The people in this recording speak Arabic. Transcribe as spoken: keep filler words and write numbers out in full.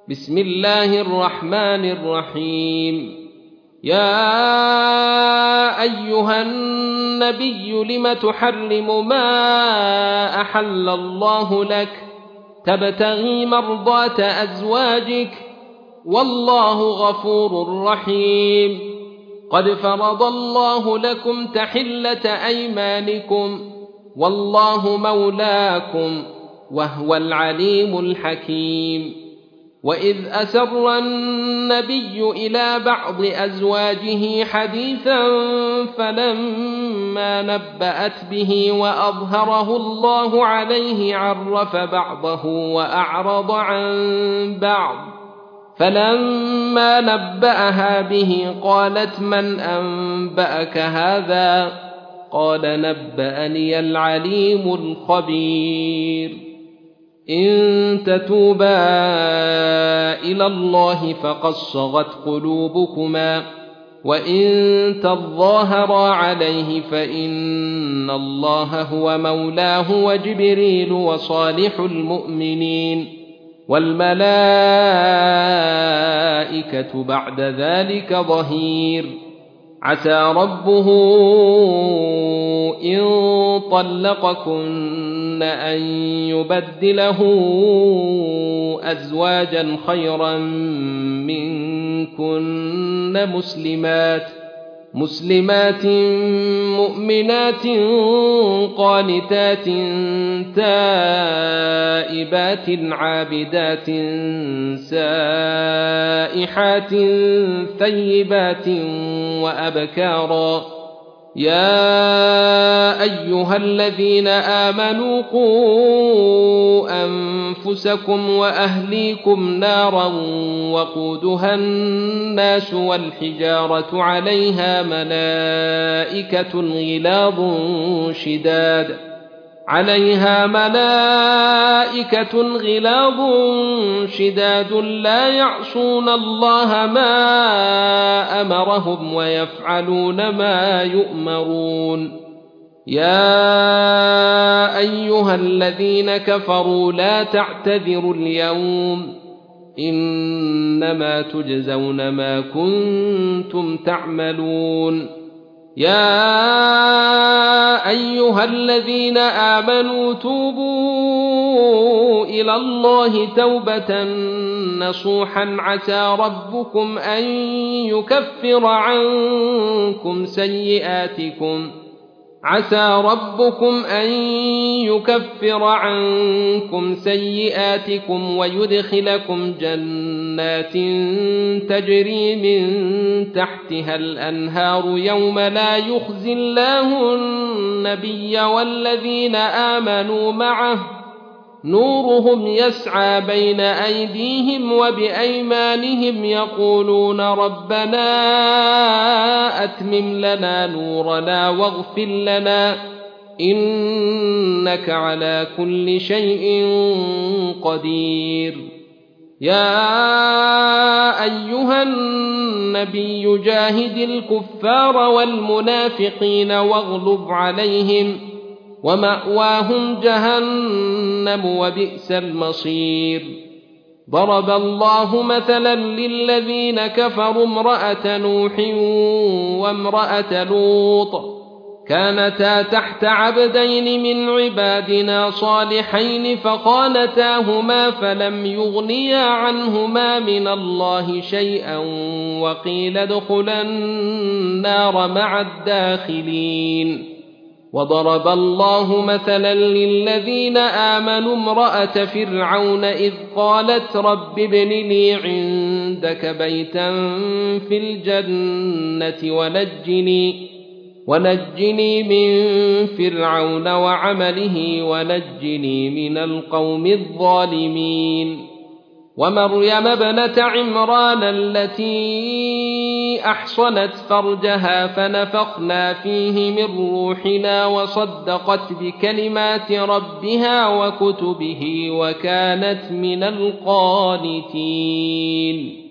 بسم الله الرحمن الرحيم. يا أيها النبي لم تحرم ما أحل الله لك تبتغي مرضات أزواجك والله غفور رحيم. قد فرض الله لكم تحلة أيمانكم والله مولاكم وهو العليم الحكيم. وإذ أسر النبي إلى بعض أزواجه حديثا فلما نبأت به وأظهره الله عليه عرف بعضه وأعرض عن بعض، فلما نبأها به قالت من أنبأك هذا؟ قال نبأني العليم الخبير. إن تتوبا إلى الله فقد صغت قلوبكما وإن تظاهرا عليه فإن الله هو مولاه وجبريل وصالح المؤمنين والملائكة بعد ذلك ظهير. عسى ربه إن طلقكن أن يبدله أزواجا خيرا منكن مسلمات مسلمات مؤمنات قانتات تائبات عابدات سائحات ثيبات وأبكارا. يا أيها الذين آمنوا قوا أنفسكم وأهليكم نارا وقودها الناس والحجارة عليها ملائكة غلاظ شداد عليها ملائكة غلاظ شداد لا يعصون الله ما أمرهم ويفعلون ما يؤمرون. يا أيها الذين كفروا لا تعتذروا اليوم إنما تجزون ما كنتم تعملون. يا أيها الذين آمنوا توبوا إلى الله توبة نصوحا عسى ربكم أن يكفر عنكم سيئاتكم عسى ربكم أن يكفر عنكم سيئاتكم ويدخلكم جنات تجري من تحتها الأنهار يوم لا يخزي الله النبي والذين آمنوا معه نورهم يسعى بين أيديهم وبأيمانهم يقولون ربنا أتمم لنا نورنا واغفر لنا إنك على كل شيء قدير. يا أيها النبي جاهد الكفار والمنافقين واغلظ عليهم ومأواهم جهنم وبئس المصير. ضرب الله مثلا للذين كفروا امرأة نوح وامرأة لوط كانتا تحت عبدين من عبادنا صالحين فخانتاهما فلم يغنيا عنهما من الله شيئا وقيل ادخلا النار مع الداخلين. وضرب الله مثلا للذين آمنوا امرأة فرعون إذ قالت رب ابن لي عندك بيتا في الجنة ونجني, ونجني من فرعون وعمله ونجني من القوم الظالمين. ومريم ابنة عمران التي أحصنت فرجها فنفخنا فيه من روحنا وصدقت بكلمات ربها وكتبه وكانت من القانتين.